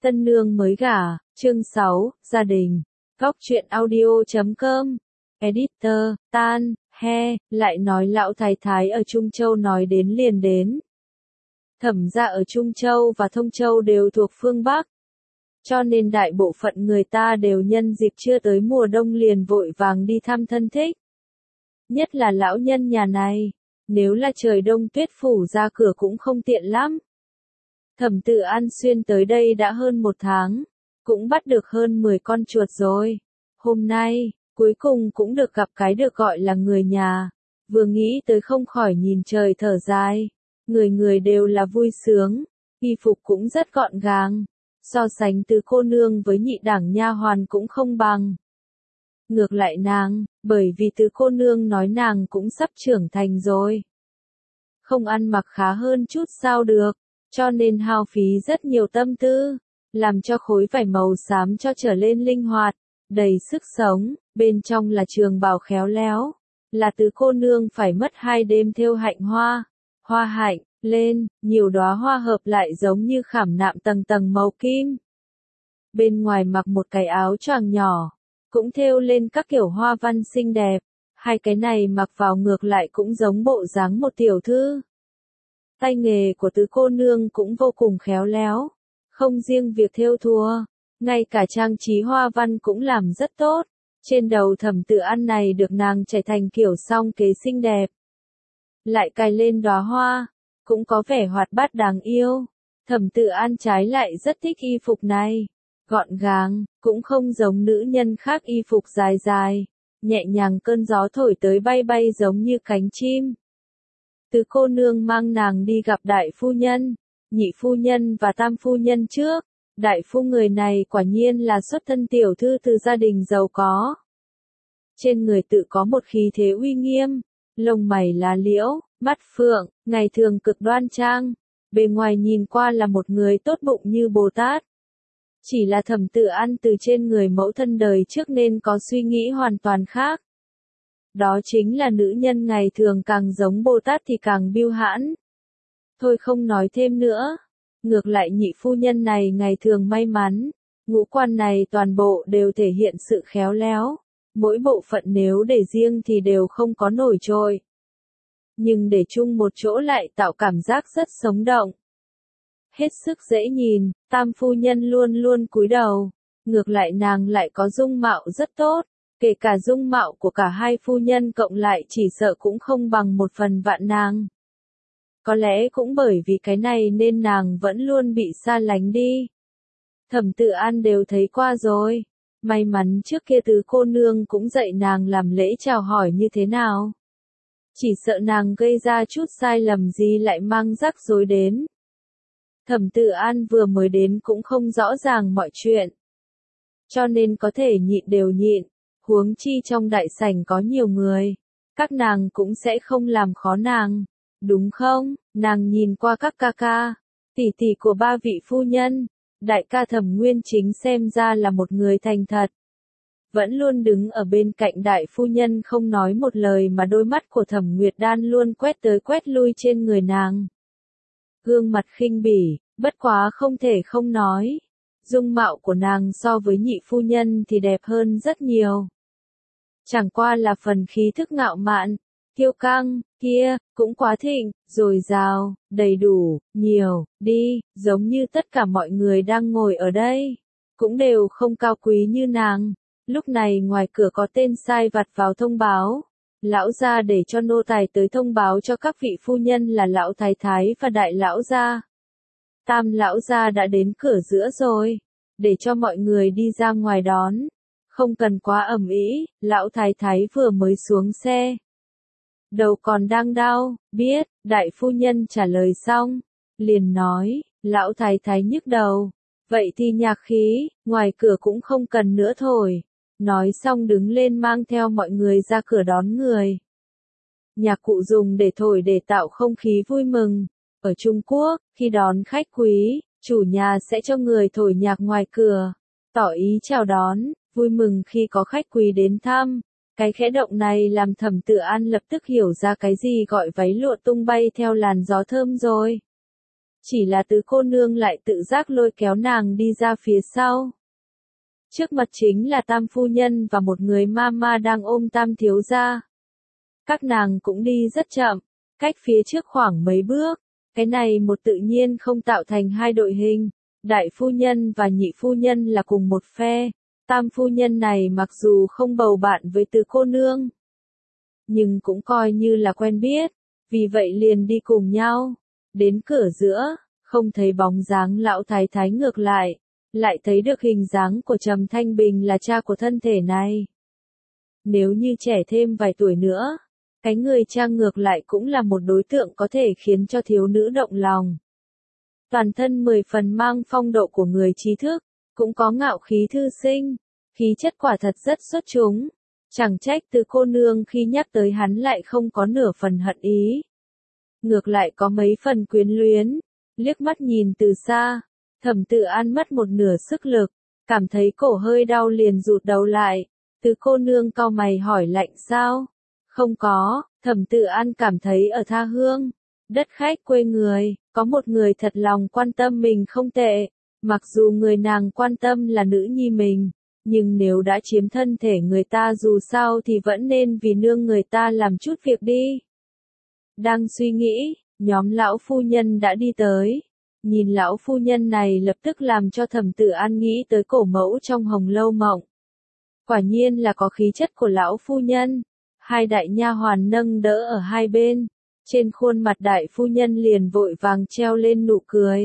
Tân nương mới gả, chương 6, gia đình. Góc truyện audio.com. Editor, Tan, He, lại nói lão thái thái ở Trung Châu nói đến liền đến. Thẩm gia ở Trung Châu và Thông Châu đều thuộc phương Bắc. Cho nên đại bộ phận người ta đều nhân dịp chưa tới mùa đông liền vội vàng đi thăm thân thích. Nhất là lão nhân nhà này, nếu là trời đông tuyết phủ ra cửa cũng không tiện lắm. Thẩm Tự An xuyên tới đây đã hơn 1 tháng, cũng bắt được hơn 10 con chuột rồi. Hôm nay, cuối cùng cũng được gặp cái được gọi là người nhà. Vừa nghĩ tới không khỏi nhìn trời thở dài. Người người đều là vui sướng, y phục cũng rất gọn gàng. So sánh Tứ cô nương với nhị đẳng nha hoàn cũng không bằng. Ngược lại nàng, bởi vì Tứ cô nương nói nàng cũng sắp trưởng thành rồi. Không ăn mặc khá hơn chút sao được. Cho nên hao phí rất nhiều tâm tư, làm cho khối vải màu xám cho trở lên linh hoạt, đầy sức sống, bên trong là trường bào khéo léo, là Tứ cô nương phải mất 2 đêm thêu hạnh hoa, hoa hạnh, lên, nhiều đóa hoa hợp lại giống như khảm nạm tầng tầng màu kim. Bên ngoài mặc một cái áo choàng nhỏ, cũng thêu lên các kiểu hoa văn xinh đẹp, hai cái này mặc vào ngược lại cũng giống bộ dáng một tiểu thư. Tay nghề của Tứ cô nương cũng vô cùng khéo léo, không riêng việc thêu thùa, ngay cả trang trí hoa văn cũng làm rất tốt. Trên đầu Thẩm Tự An này được nàng trải thành kiểu song kế xinh đẹp, lại cài lên đóa hoa, cũng có vẻ hoạt bát đáng yêu. Thẩm Tự An trái lại rất thích y phục này, gọn gàng, cũng không giống nữ nhân khác y phục dài dài, nhẹ nhàng cơn gió thổi tới bay bay giống như cánh chim. Tứ cô nương mang nàng đi gặp đại phu nhân, nhị phu nhân và tam phu nhân trước. Đại phu người này quả nhiên là xuất thân tiểu thư từ gia đình giàu có. Trên người tự có một khí thế uy nghiêm, lông mày lá liễu, mắt phượng, ngày thường cực đoan trang, bề ngoài nhìn qua là một người tốt bụng như Bồ Tát. Chỉ là Thẩm Tự An từ trên người mẫu thân đời trước nên có suy nghĩ hoàn toàn khác. Đó chính là nữ nhân ngày thường càng giống Bồ Tát thì càng biêu hãn. Thôi không nói thêm nữa. Ngược lại nhị phu nhân này ngày thường may mắn. Ngũ quan này toàn bộ đều thể hiện sự khéo léo. Mỗi bộ phận nếu để riêng thì đều không có nổi trội. Nhưng để chung một chỗ lại tạo cảm giác rất sống động. Hết sức dễ nhìn, tam phu nhân luôn luôn cúi đầu. Ngược lại nàng lại có dung mạo rất tốt. Kể cả dung mạo của cả hai phu nhân cộng lại chỉ sợ cũng không bằng 1/1000 nàng. Có lẽ cũng bởi vì cái này nên nàng vẫn luôn bị xa lánh đi. Thẩm Tự An đều thấy qua rồi. May mắn trước kia Tứ cô nương cũng dạy nàng làm lễ chào hỏi như thế nào. Chỉ sợ nàng gây ra chút sai lầm gì lại mang rắc rối đến. Thẩm Tự An vừa mới đến cũng không rõ ràng mọi chuyện. Cho nên có thể nhịn đều nhịn. Huống chi trong đại sảnh có nhiều người, các nàng cũng sẽ không làm khó nàng, đúng không? Nàng nhìn qua các ca ca, tỷ tỷ của 3 vị phu nhân, đại ca Thẩm Nguyên Chính xem ra là một người thành thật. Vẫn luôn đứng ở bên cạnh đại phu nhân không nói một lời mà đôi mắt của Thẩm Nguyệt Đan luôn quét tới quét lui trên người nàng. Gương mặt khinh bỉ, bất quá không thể không nói. Dung mạo của nàng so với nhị phu nhân thì đẹp hơn rất nhiều. Chẳng qua là phần khí thức ngạo mạn, kiêu căng, kia, cũng quá thịnh, dồi dào, đầy đủ, nhiều, đi, giống như tất cả mọi người đang ngồi ở đây. Cũng đều không cao quý như nàng. Lúc này ngoài cửa có tên sai vặt vào thông báo. Lão gia để cho nô tài tới thông báo cho các vị phu nhân là lão thái thái và đại lão gia. Tam lão gia đã đến cửa giữa rồi, để cho mọi người đi ra ngoài đón. Không cần quá ầm ĩ, lão thái thái vừa mới xuống xe. Đầu còn đang đau, biết, đại phu nhân trả lời xong, liền nói, lão thái thái nhức đầu. Vậy thì nhạc khí, ngoài cửa cũng không cần nữa thổi. Nói xong đứng lên mang theo mọi người ra cửa đón người. Nhạc cụ dùng để thổi để tạo không khí vui mừng. Ở Trung Quốc, khi đón khách quý, chủ nhà sẽ cho người thổi nhạc ngoài cửa, tỏ ý chào đón, vui mừng khi có khách quý đến thăm. Cái khẽ động này làm Thẩm Tự An lập tức hiểu ra cái gì gọi váy lụa tung bay theo làn gió thơm rồi. Chỉ là Tứ cô nương lại tự giác lôi kéo nàng đi ra phía sau. Trước mặt chính là Tam phu nhân và một người ma đang ôm Tam thiếu gia. Các nàng cũng đi rất chậm, cách phía trước khoảng mấy bước. Cái này một tự nhiên không tạo thành hai đội hình. Đại phu nhân và nhị phu nhân là cùng một phe. Tam phu nhân này mặc dù không bầu bạn với Tứ cô nương, nhưng cũng coi như là quen biết, vì vậy liền đi cùng nhau. Đến cửa giữa, không thấy bóng dáng lão thái thái, ngược lại thấy được hình dáng của Trầm Thanh Bình là cha của thân thể này. Nếu như trẻ thêm vài tuổi nữa, cái người cha ngược lại cũng là một đối tượng có thể khiến cho thiếu nữ động lòng. Toàn thân 10 phần mang phong độ của người trí thức, cũng có ngạo khí thư sinh, khí chất quả thật rất xuất chúng. Chẳng trách Tứ cô nương khi nhắc tới hắn lại không có nửa phần hận ý. Ngược lại có mấy phần quyến luyến, liếc mắt nhìn từ xa, Thẩm Tự An mất một nửa sức lực, cảm thấy cổ hơi đau liền rụt đầu lại. Tứ cô nương cau mày hỏi lạnh sao? Không có, Thẩm Tự An cảm thấy ở tha hương, đất khách quê người, có một người thật lòng quan tâm mình không tệ. Mặc dù người nàng quan tâm là nữ nhi mình, nhưng nếu đã chiếm thân thể người ta dù sao thì vẫn nên vì nương người ta làm chút việc đi. Đang suy nghĩ, nhóm lão phu nhân đã đi tới. Nhìn lão phu nhân này lập tức làm cho Thẩm Tự An nghĩ tới cổ mẫu trong Hồng Lâu Mộng. Quả nhiên là có khí chất của lão phu nhân. Hai đại nha hoàn nâng đỡ ở hai bên. Trên khuôn mặt đại phu nhân liền vội vàng treo lên nụ cười.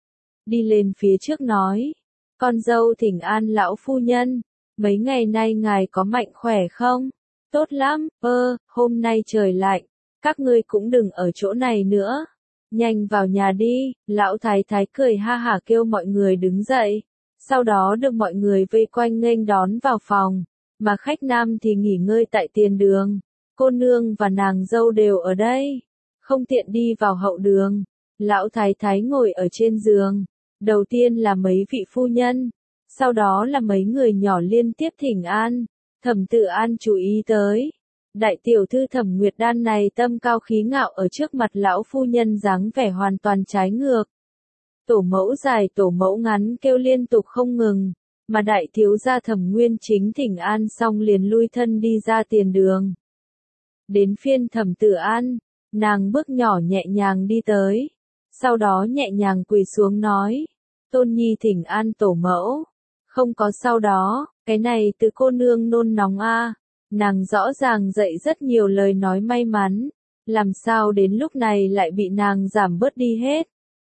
Đi lên phía trước nói. Con dâu thỉnh an lão phu nhân. Mấy ngày nay ngài có mạnh khỏe không? Tốt lắm, hôm nay trời lạnh. Các ngươi cũng đừng ở chỗ này nữa. Nhanh vào nhà đi, lão thái thái cười ha hả kêu mọi người đứng dậy. Sau đó được mọi người vây quanh nghênh đón vào phòng, mà khách nam thì nghỉ ngơi tại tiền đường. Cô nương và nàng dâu đều ở đây, không tiện đi vào hậu đường. Lão thái thái ngồi ở trên giường, đầu tiên là mấy vị phu nhân, sau đó là mấy người nhỏ liên tiếp thỉnh an. Thẩm Tự An chú ý tới. Đại tiểu thư Thẩm Nguyệt Đan này tâm cao khí ngạo ở trước mặt lão phu nhân dáng vẻ hoàn toàn trái ngược. Tổ mẫu dài tổ mẫu ngắn kêu liên tục không ngừng, mà đại thiếu gia Thẩm Nguyên Chính thỉnh an xong liền lui thân đi ra tiền đường. Đến phiên Thẩm Tự An, nàng bước nhỏ nhẹ nhàng đi tới, sau đó nhẹ nhàng quỳ xuống nói, Tôn Nhi thỉnh an tổ mẫu. Không có sau đó, cái này Tứ cô nương nôn nóng a. Nàng rõ ràng dạy rất nhiều lời nói may mắn, làm sao đến lúc này lại bị nàng giảm bớt đi hết.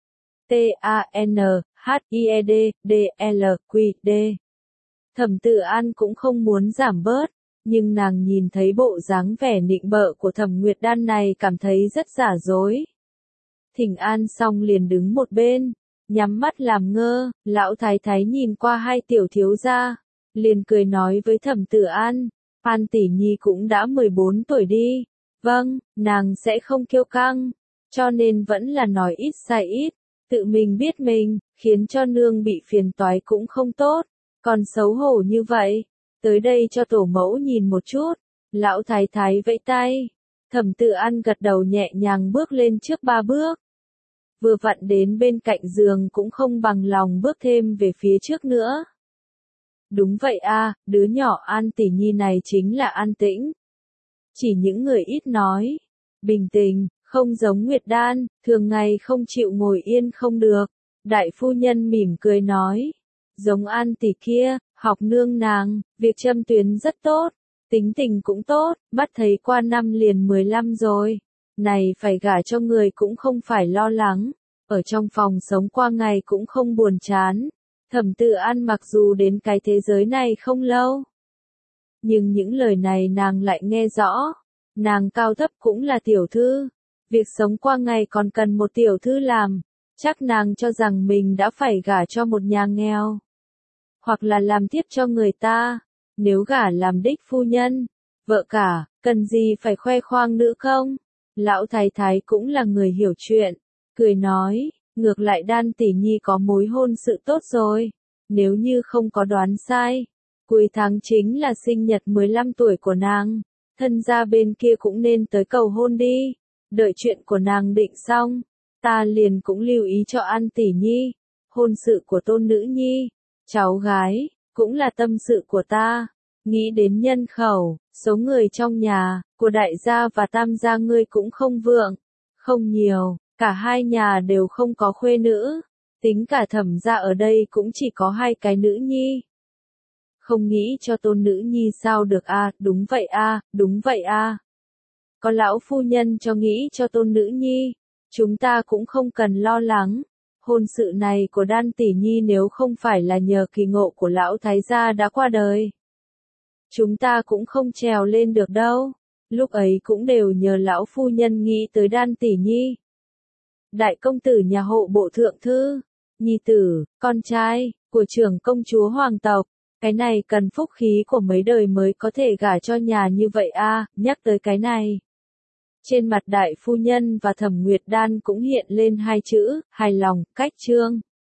T-A-N-H-I-E-D-D-L-Q-D. Thẩm Tự An cũng không muốn giảm bớt, nhưng nàng nhìn thấy bộ dáng vẻ nịnh bợ của Thẩm Nguyệt Đan này cảm thấy rất giả dối. Thỉnh an xong liền đứng một bên, nhắm mắt làm ngơ. Lão thái thái nhìn qua hai tiểu thiếu gia, liền cười nói với Thẩm Tự An, An tỷ nhi cũng đã 14 tuổi đi. Vâng, nàng sẽ không kiêu căng, cho nên vẫn là nói ít sai ít, tự mình biết mình, khiến cho nương bị phiền toái cũng không tốt, còn xấu hổ như vậy. Tới đây cho tổ mẫu nhìn một chút. Lão thái thái vẫy tay. Thẩm Tự An gật đầu nhẹ nhàng bước lên trước 3 bước. Vừa vặn đến bên cạnh giường cũng không bằng lòng bước thêm về phía trước nữa. Đúng vậy a, đứa nhỏ An tỷ nhi này chính là an tĩnh. Chỉ những người ít nói, bình tình, không giống Nguyệt Đan, thường ngày không chịu ngồi yên không được. Đại phu nhân mỉm cười nói, giống An tỷ kia, học nương nàng, việc châm tuyến rất tốt, tính tình cũng tốt, bắt thấy qua năm liền 15 rồi. Này phải gả cho người cũng không phải lo lắng, ở trong phòng sống qua ngày cũng không buồn chán. Thẩm Tự An mặc dù đến cái thế giới này không lâu, nhưng những lời này nàng lại nghe rõ. Nàng cao thấp cũng là tiểu thư, việc sống qua ngày còn cần một tiểu thư làm, chắc nàng cho rằng mình đã phải gả cho một nhà nghèo, hoặc là làm tiếp cho người ta. Nếu gả làm đích phu nhân, vợ cả, cần gì phải khoe khoang nữa không? Lão thái thái cũng là người hiểu chuyện, cười nói, ngược lại Đan tỷ nhi có mối hôn sự tốt rồi. Nếu như không có đoán sai, cuối tháng chính là sinh nhật 15 tuổi của nàng, thân gia bên kia cũng nên tới cầu hôn đi. Đợi chuyện của nàng định xong, ta liền cũng lưu ý cho An tỷ nhi, hôn sự của tôn nữ nhi, cháu gái, cũng là tâm sự của ta. Nghĩ đến nhân khẩu, số người trong nhà, của đại gia và tam gia ngươi cũng không vượng, không nhiều, cả hai nhà đều không có khuê nữ, tính cả Thẩm gia ở đây cũng chỉ có 2 cái nữ nhi. Không nghĩ cho tôn nữ nhi sao được a, đúng vậy a, đúng vậy a. Có lão phu nhân cho nghĩ cho tôn nữ nhi, chúng ta cũng không cần lo lắng. Hôn sự này của Đan tỷ nhi nếu không phải là nhờ kỳ ngộ của lão thái gia đã qua đời, chúng ta cũng không trèo lên được đâu. Lúc ấy cũng đều nhờ lão phu nhân nghĩ tới Đan tỷ nhi. Đại công tử nhà hộ bộ thượng thư, nhi tử, con trai, của trưởng công chúa hoàng tộc, cái này cần phúc khí của mấy đời mới có thể gả cho nhà như vậy a. Nhắc tới cái này, trên mặt đại phu nhân và Thẩm Nguyệt Đan cũng hiện lên 2 chữ, hài lòng, cách trương.